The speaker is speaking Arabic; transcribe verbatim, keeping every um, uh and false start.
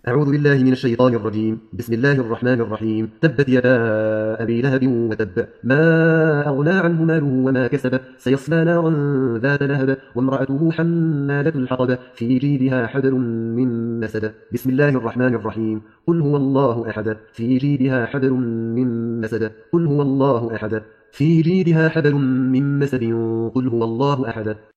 أعوذ بالله من الشيطان الرجيم. بسم الله الرحمن الرحيم. تبت يدا أبي لهب وتب، ما أغنى عنه ماله وما كسب، سيصلى نارا ذات لهب، وامرأته حمالة الحطب، في جيدها حبل من مسد. بسم الله الرحمن الرحيم. قل هو الله أحد، في جيدها حبل من مسد. قل هو الله أحد، في جيدها حبل من مسد. قل هو الله أحد.